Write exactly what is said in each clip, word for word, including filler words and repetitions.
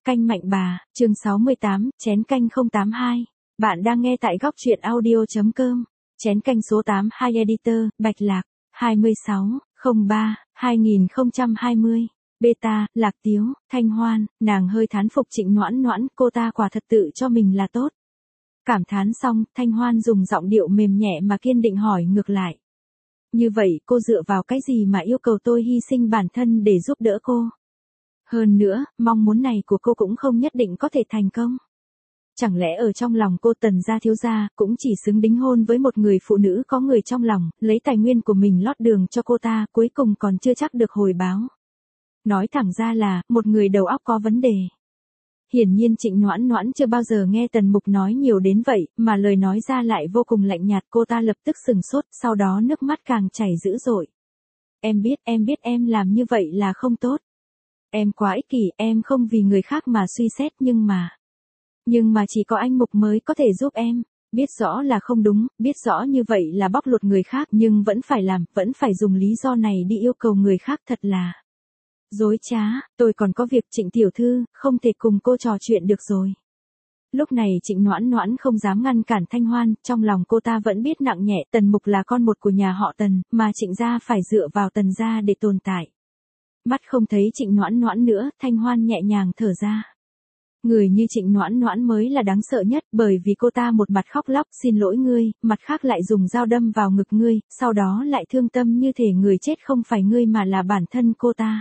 Canh Mạnh Bà, chương sáu mươi tám, chén canh không tám hai. Bạn đang nghe tại góc truyện audio.com. Chén canh số tám hai Editor, Bạch Lạc, hai mươi sáu, không ba, hai nghìn không trăm hai mươi. Beta, Lạc Tiếu, Thanh Hoan, nàng hơi thán phục Trịnh Noãn Noãn, cô ta quả thật tự cho mình là tốt. Cảm thán xong, Thanh Hoan dùng giọng điệu mềm nhẹ mà kiên định hỏi ngược lại. Như vậy cô dựa vào cái gì mà yêu cầu tôi hy sinh bản thân để giúp đỡ cô? Hơn nữa, mong muốn này của cô cũng không nhất định có thể thành công. Chẳng lẽ ở trong lòng cô Tần gia thiếu gia cũng chỉ xứng đính hôn với một người phụ nữ có người trong lòng, lấy tài nguyên của mình lót đường cho cô ta, cuối cùng còn chưa chắc được hồi báo. Nói thẳng ra là, một người đầu óc có vấn đề. Hiển nhiên Trịnh Noãn Noãn chưa bao giờ nghe Tần Mục nói nhiều đến vậy, mà lời nói ra lại vô cùng lạnh nhạt, cô ta lập tức sừng sốt, sau đó nước mắt càng chảy dữ dội. Em biết, em biết em làm như vậy là không tốt. Em quá ích kỷ, em không vì người khác mà suy xét nhưng mà... Nhưng mà chỉ có anh Mục mới có thể giúp em. Biết rõ là không đúng, biết rõ như vậy là bóc lột người khác nhưng vẫn phải làm, vẫn phải dùng lý do này đi yêu cầu người khác thật là... Dối trá, tôi còn có việc Trịnh tiểu thư, không thể cùng cô trò chuyện được rồi. Lúc này Trịnh Noãn Noãn không dám ngăn cản Thanh Hoan, trong lòng cô ta vẫn biết nặng nhẹ Tần Mục là con một của nhà họ Tần, mà Trịnh gia phải dựa vào Tần gia để tồn tại. Mắt không thấy Trịnh Noãn Noãn nữa, Thanh Hoan nhẹ nhàng thở ra. Người như Trịnh Noãn Noãn mới là đáng sợ nhất, bởi vì cô ta một mặt khóc lóc xin lỗi ngươi, mặt khác lại dùng dao đâm vào ngực ngươi, sau đó lại thương tâm như thể người chết không phải ngươi mà là bản thân cô ta.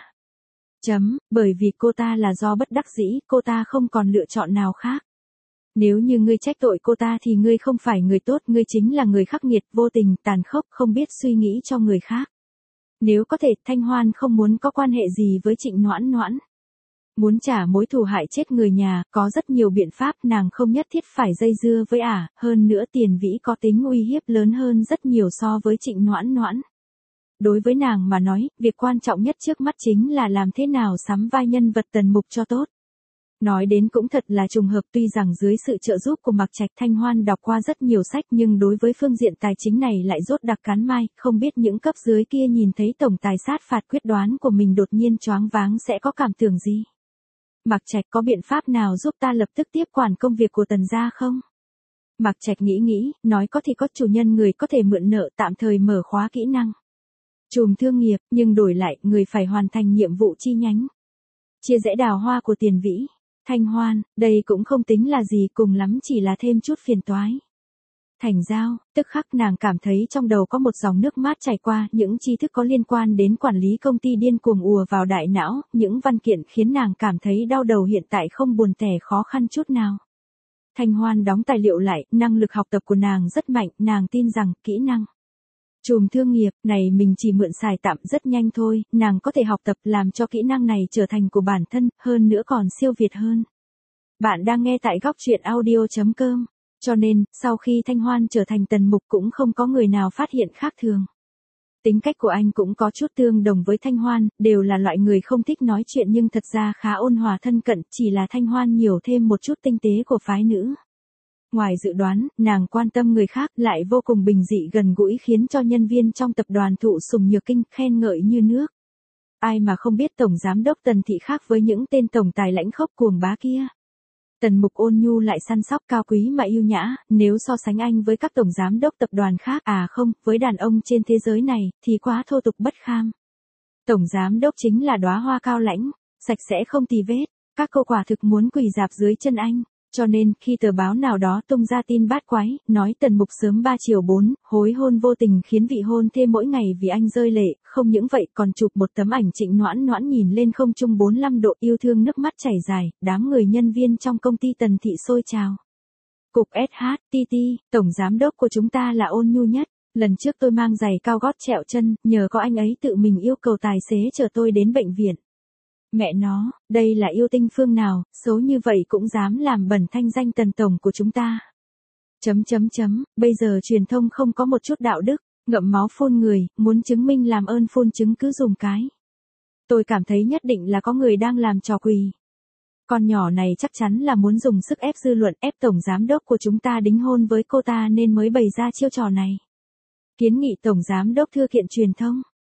Chấm, bởi vì cô ta là do bất đắc dĩ, cô ta không còn lựa chọn nào khác. Nếu như ngươi trách tội cô ta thì ngươi không phải người tốt, ngươi chính là người khắc nghiệt, vô tình, tàn khốc, không biết suy nghĩ cho người khác. Nếu có thể, Thanh Hoan không muốn có quan hệ gì với Trịnh Noãn Noãn. Muốn trả mối thù hại chết người nhà, có rất nhiều biện pháp, nàng không nhất thiết phải dây dưa với ả, hơn nữa Tiền Vĩ có tính uy hiếp lớn hơn rất nhiều so với Trịnh Noãn Noãn. Đối với nàng mà nói, việc quan trọng nhất trước mắt chính là làm thế nào sắm vai nhân vật Tần Mục cho tốt. Nói đến cũng thật là trùng hợp, tuy rằng dưới sự trợ giúp của Mạc Trạch Thanh Hoan đọc qua rất nhiều sách nhưng đối với phương diện tài chính này lại rốt đặc cán mai, không biết những cấp dưới kia nhìn thấy tổng tài sát phạt quyết đoán của mình đột nhiên choáng váng sẽ có cảm tưởng gì. Mạc Trạch có biện pháp nào giúp ta lập tức tiếp quản công việc của Tần gia không? Mạc Trạch nghĩ nghĩ, nói có thì có, chủ nhân người có thể mượn nợ tạm thời mở khóa kỹ năng. Chùm thương nghiệp, nhưng đổi lại, người phải hoàn thành nhiệm vụ chi nhánh. Chia rẽ đào hoa của Tiền Vĩ. Thanh Hoan, đây cũng không tính là gì, cùng lắm chỉ là thêm chút phiền toái. Thành giao, tức khắc nàng cảm thấy trong đầu có một dòng nước mát chảy qua, những tri thức có liên quan đến quản lý công ty điên cuồng ùa vào đại não, những văn kiện khiến nàng cảm thấy đau đầu hiện tại không buồn tẻ khó khăn chút nào. Thanh Hoan đóng tài liệu lại, năng lực học tập của nàng rất mạnh, nàng tin rằng, kỹ năng chùm thương nghiệp này mình chỉ mượn xài tạm rất nhanh thôi, nàng có thể học tập làm cho kỹ năng này trở thành của bản thân, hơn nữa còn siêu việt hơn. Bạn đang nghe tại góc truyện audio.com. Cho nên, sau khi Thanh Hoan trở thành Tần Mục cũng không có người nào phát hiện khác thường. Tính cách của anh cũng có chút tương đồng với Thanh Hoan, đều là loại người không thích nói chuyện nhưng thật ra khá ôn hòa thân cận, chỉ là Thanh Hoan nhiều thêm một chút tinh tế của phái nữ. Ngoài dự đoán, nàng quan tâm người khác lại vô cùng bình dị gần gũi khiến cho nhân viên trong tập đoàn thụ sùng nhược kinh, khen ngợi như nước. Ai mà không biết Tổng Giám đốc Tần Thị khác với những tên tổng tài lãnh khốc cuồng bá kia. Tần Mục ôn nhu lại săn sóc cao quý mà yêu nhã, nếu so sánh anh với các tổng giám đốc tập đoàn khác, à không, với đàn ông trên thế giới này, thì quá thô tục bất kham. Tổng giám đốc chính là đóa hoa cao lãnh, sạch sẽ không tì vết, các cô quả thực muốn quỳ rạp dưới chân anh. Cho nên, khi tờ báo nào đó tung ra tin bát quái, nói Tần Mục sớm ba chiều bốn, hối hôn vô tình khiến vị hôn thê mỗi ngày vì anh rơi lệ, không những vậy còn chụp một tấm ảnh Trịnh Noãn Noãn nhìn lên không trung bốn mươi lăm độ yêu thương nước mắt chảy dài, đám người nhân viên trong công ty Tần Thị sôi trào. Cục ét hát tê tê, tổng giám đốc của chúng ta là ôn nhu nhất, lần trước tôi mang giày cao gót trẹo chân, nhờ có anh ấy tự mình yêu cầu tài xế chở tôi đến bệnh viện. Mẹ nó, đây là yêu tinh phương nào, xấu như vậy cũng dám làm bẩn thanh danh Tần tổng của chúng ta. Chấm chấm chấm, bây giờ truyền thông không có một chút đạo đức, ngậm máu phun người, muốn chứng minh làm ơn phun chứng cứ dùng cái. Tôi cảm thấy nhất định là có người đang làm trò quỳ. Con nhỏ này chắc chắn là muốn dùng sức ép dư luận, ép tổng giám đốc của chúng ta đính hôn với cô ta nên mới bày ra chiêu trò này. Kiến nghị tổng giám đốc thư kiện truyền thông.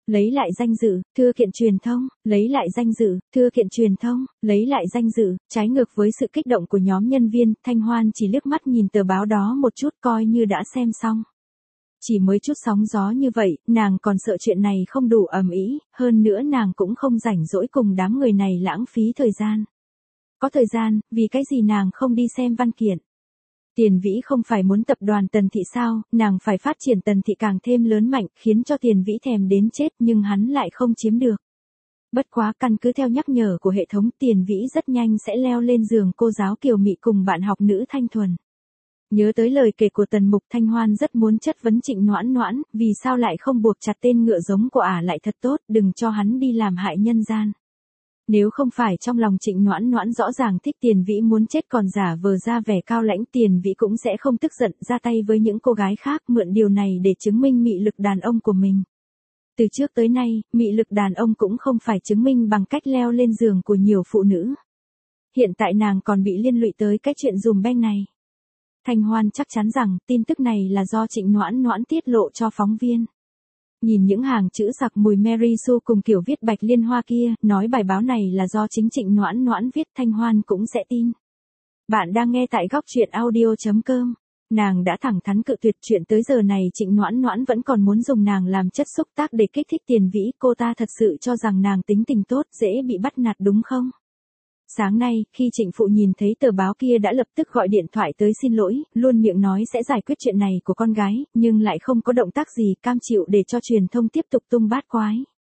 lấy lại danh dự, thưa kiện truyền thông, lấy lại danh dự, thưa kiện truyền thông, lấy lại danh dự. Trái ngược với sự kích động của nhóm nhân viên, Thanh Hoan chỉ liếc mắt nhìn tờ báo đó một chút coi như đã xem xong. Chỉ mới chút sóng gió như vậy, nàng còn sợ chuyện này không đủ ầm ĩ, hơn nữa nàng cũng không rảnh rỗi cùng đám người này lãng phí thời gian. Có thời gian, vì cái gì nàng không đi xem văn kiện. Tiền Vĩ không phải muốn tập đoàn Tần Thị sao, nàng phải phát triển Tần Thị càng thêm lớn mạnh, khiến cho Tiền Vĩ thèm đến chết nhưng hắn lại không chiếm được. Bất quá căn cứ theo nhắc nhở của hệ thống, Tiền Vĩ rất nhanh sẽ leo lên giường cô giáo Kiều Mị cùng bạn học nữ Thanh Thuần. Nhớ tới lời kể của Tần Mục, Thanh Hoan rất muốn chất vấn Trịnh Noãn Noãn, vì sao lại không buộc chặt tên ngựa giống của ả lại thật tốt, đừng cho hắn đi làm hại nhân gian. Nếu không phải trong lòng Trịnh Noãn Noãn rõ ràng thích Tiền Vĩ muốn chết còn giả vờ ra vẻ cao lãnh, Tiền Vĩ cũng sẽ không tức giận ra tay với những cô gái khác, mượn điều này để chứng minh mị lực đàn ông của mình. Từ trước tới nay, mị lực đàn ông cũng không phải chứng minh bằng cách leo lên giường của nhiều phụ nữ. Hiện tại nàng còn bị liên lụy tới cái chuyện dùm beng này. Thanh Hoan chắc chắn rằng tin tức này là do Trịnh Noãn Noãn tiết lộ cho phóng viên. Nhìn những hàng chữ sặc mùi Mary Sue cùng kiểu viết bạch liên hoa kia, nói bài báo này là do chính Trịnh Noãn Noãn viết, Thanh Hoan cũng sẽ tin. Bạn đang nghe tại góc truyện audio chấm com. Nàng đã thẳng thắn cự tuyệt, chuyện tới giờ này Trịnh Noãn Noãn vẫn còn muốn dùng nàng làm chất xúc tác để kích thích Tiền Vĩ, cô ta thật sự cho rằng nàng tính tình tốt, dễ bị bắt nạt đúng không? Sáng nay, khi Trịnh Phụ nhìn thấy tờ báo kia đã lập tức gọi điện thoại tới xin lỗi, luôn miệng nói sẽ giải quyết chuyện này của con gái, nhưng lại không có động tác gì, cam chịu để cho truyền thông tiếp tục tung bát quái.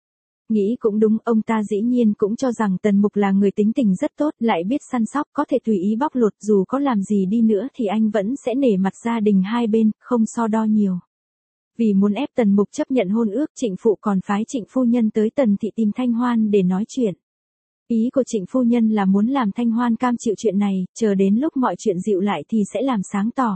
Nghĩ cũng đúng, ông ta dĩ nhiên cũng cho rằng Tần Mục là người tính tình rất tốt, lại biết săn sóc, có thể tùy ý bóc lột, dù có làm gì đi nữa thì anh vẫn sẽ nể mặt gia đình hai bên, không so đo nhiều. Vì muốn ép Tần Mục chấp nhận hôn ước, Trịnh Phụ còn phái Trịnh phu nhân tới Tần Thị tìm Thanh Hoan để nói chuyện. Ý của Trịnh phu nhân là muốn làm Thanh Hoan cam chịu chuyện này, chờ đến lúc mọi chuyện dịu lại thì sẽ làm sáng tỏ.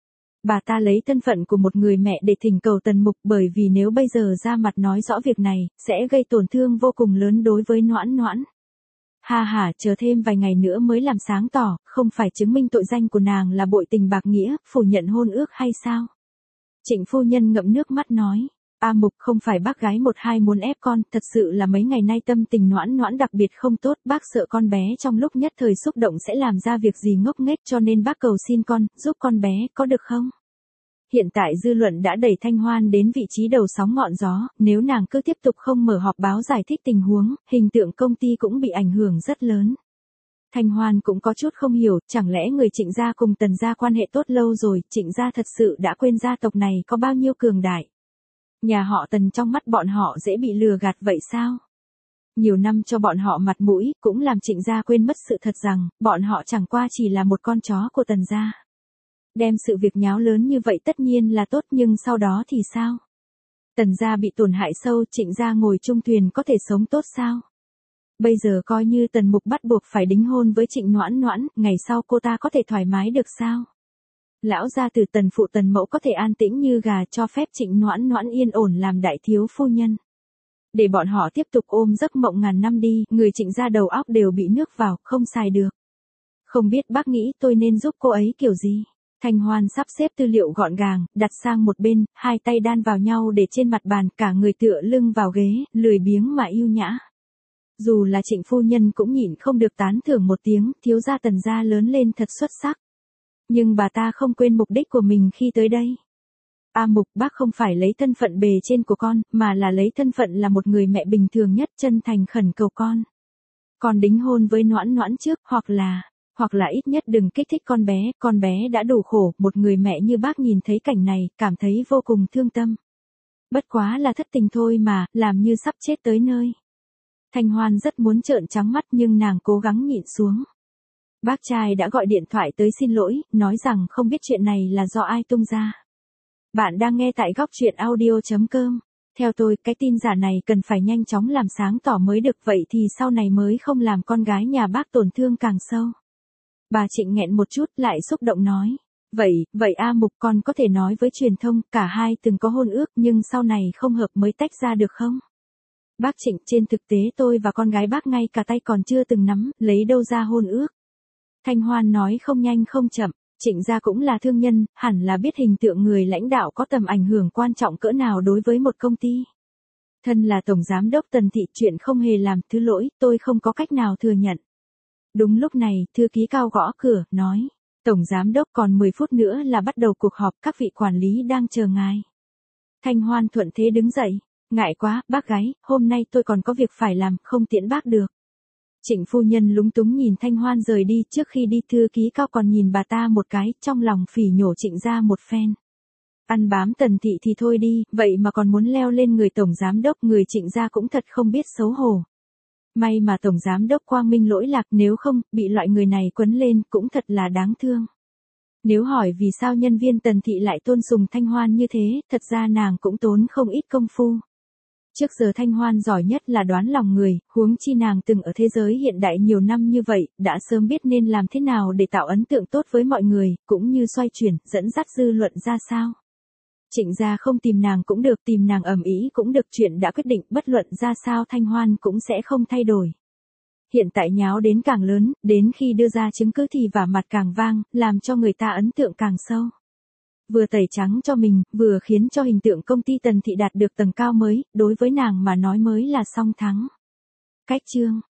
Bà ta lấy thân phận của một người mẹ để thỉnh cầu Tần Mục, bởi vì nếu bây giờ ra mặt nói rõ việc này, sẽ gây tổn thương vô cùng lớn đối với Noãn Noãn. Ha ha, chờ thêm vài ngày nữa mới làm sáng tỏ, không phải chứng minh tội danh của nàng là bội tình bạc nghĩa, phủ nhận hôn ước hay sao? Trịnh phu nhân ngậm nước mắt nói. A Mục, không phải bác gái một hai muốn ép con, thật sự là mấy ngày nay tâm tình Noãn Noãn đặc biệt không tốt, bác sợ con bé trong lúc nhất thời xúc động sẽ làm ra việc gì ngốc nghếch, cho nên bác cầu xin con, giúp con bé, có được không? Hiện tại dư luận đã đẩy Thanh Hoan đến vị trí đầu sóng ngọn gió, nếu nàng cứ tiếp tục không mở họp báo giải thích tình huống, hình tượng công ty cũng bị ảnh hưởng rất lớn. Thanh Hoan cũng có chút không hiểu, chẳng lẽ người Trịnh gia cùng Tần gia quan hệ tốt lâu rồi, Trịnh gia thật sự đã quên gia tộc này có bao nhiêu cường đại. Nhà họ Tần trong mắt bọn họ dễ bị lừa gạt vậy sao? Nhiều năm cho bọn họ mặt mũi, cũng làm Trịnh gia quên mất sự thật rằng, bọn họ chẳng qua chỉ là một con chó của Tần gia. Đem sự việc nháo lớn như vậy tất nhiên là tốt, nhưng sau đó thì sao? Tần gia bị tổn hại sâu, Trịnh gia ngồi chung thuyền có thể sống tốt sao? Bây giờ coi như Tần Mục bắt buộc phải đính hôn với Trịnh Noãn Noãn, ngày sau cô ta có thể thoải mái được sao? Lão gia từ Tần phụ Tần mẫu có thể an tĩnh như gà, cho phép Trịnh Noãn Noãn yên ổn làm đại thiếu phu nhân. Để bọn họ tiếp tục ôm giấc mộng ngàn năm đi, người Trịnh gia đầu óc đều bị nước vào, không xài được. Không biết bác nghĩ tôi nên giúp cô ấy kiểu gì? Thanh Hoan sắp xếp tư liệu gọn gàng, đặt sang một bên, hai tay đan vào nhau để trên mặt bàn, cả người tựa lưng vào ghế, lười biếng mà yêu nhã. Dù là Trịnh phu nhân cũng nhịn không được tán thưởng một tiếng, thiếu gia Tần gia lớn lên thật xuất sắc. Nhưng bà ta không quên mục đích của mình khi tới đây. A Mục, bác không phải lấy thân phận bề trên của con, mà là lấy thân phận là một người mẹ bình thường nhất, chân thành khẩn cầu con. Con đính hôn với Noãn Noãn trước, hoặc là, hoặc là ít nhất đừng kích thích con bé, con bé đã đủ khổ, một người mẹ như bác nhìn thấy cảnh này, cảm thấy vô cùng thương tâm. Bất quá là thất tình thôi mà, làm như sắp chết tới nơi. Thanh Hoan rất muốn trợn trắng mắt nhưng nàng cố gắng nhịn xuống. Bác trai đã gọi điện thoại tới xin lỗi, nói rằng không biết chuyện này là do ai tung ra. Bạn đang nghe tại góc truyện audio chấm com. Theo tôi, cái tin giả này cần phải nhanh chóng làm sáng tỏ mới được, vậy thì sau này mới không làm con gái nhà bác tổn thương càng sâu. Bà Trịnh nghẹn một chút lại xúc động nói. Vậy, vậy A Mục, con có thể nói với truyền thông, cả hai từng có hôn ước nhưng sau này không hợp mới tách ra được không? Bác Trịnh, trên thực tế tôi và con gái bác ngay cả tay còn chưa từng nắm, lấy đâu ra hôn ước? Thanh Hoan nói không nhanh không chậm, Trịnh gia cũng là thương nhân, hẳn là biết hình tượng người lãnh đạo có tầm ảnh hưởng quan trọng cỡ nào đối với một công ty. Thân là Tổng Giám đốc Tần Thị, chuyện không hề làm thứ lỗi, tôi không có cách nào thừa nhận. Đúng lúc này, thư ký Cao gõ cửa, nói. Tổng Giám đốc, còn mười phút nữa là bắt đầu cuộc họp, các vị quản lý đang chờ ngài. Thanh Hoan thuận thế đứng dậy. Ngại quá, bác gái, hôm nay tôi còn có việc phải làm, không tiễn bác được. Trịnh phu nhân lúng túng nhìn Thanh Hoan rời đi, trước khi đi thư ký Cao còn nhìn bà ta một cái, trong lòng phỉ nhổ Trịnh ra một phen. Ăn bám Tần Thị thì thôi đi, vậy mà còn muốn leo lên người Tổng Giám đốc, người Trịnh gia cũng thật không biết xấu hổ. May mà Tổng Giám đốc Quang Minh lỗi lạc, nếu không, bị loại người này quấn lên, cũng thật là đáng thương. Nếu hỏi vì sao nhân viên Tần Thị lại tôn sùng Thanh Hoan như thế, thật ra nàng cũng tốn không ít công phu. Trước giờ Thanh Hoan giỏi nhất là đoán lòng người, huống chi nàng từng ở thế giới hiện đại nhiều năm như vậy, đã sớm biết nên làm thế nào để tạo ấn tượng tốt với mọi người, cũng như xoay chuyển, dẫn dắt dư luận ra sao. Trịnh gia không tìm nàng cũng được, tìm nàng ầm ĩ cũng được, chuyện đã quyết định, bất luận ra sao Thanh Hoan cũng sẽ không thay đổi. Hiện tại nháo đến càng lớn, đến khi đưa ra chứng cứ thì vả mặt càng vang, làm cho người ta ấn tượng càng sâu. Vừa tẩy trắng cho mình, vừa khiến cho hình tượng công ty Tần Thị đạt được tầng cao mới, đối với nàng mà nói mới là song thắng. Cách chương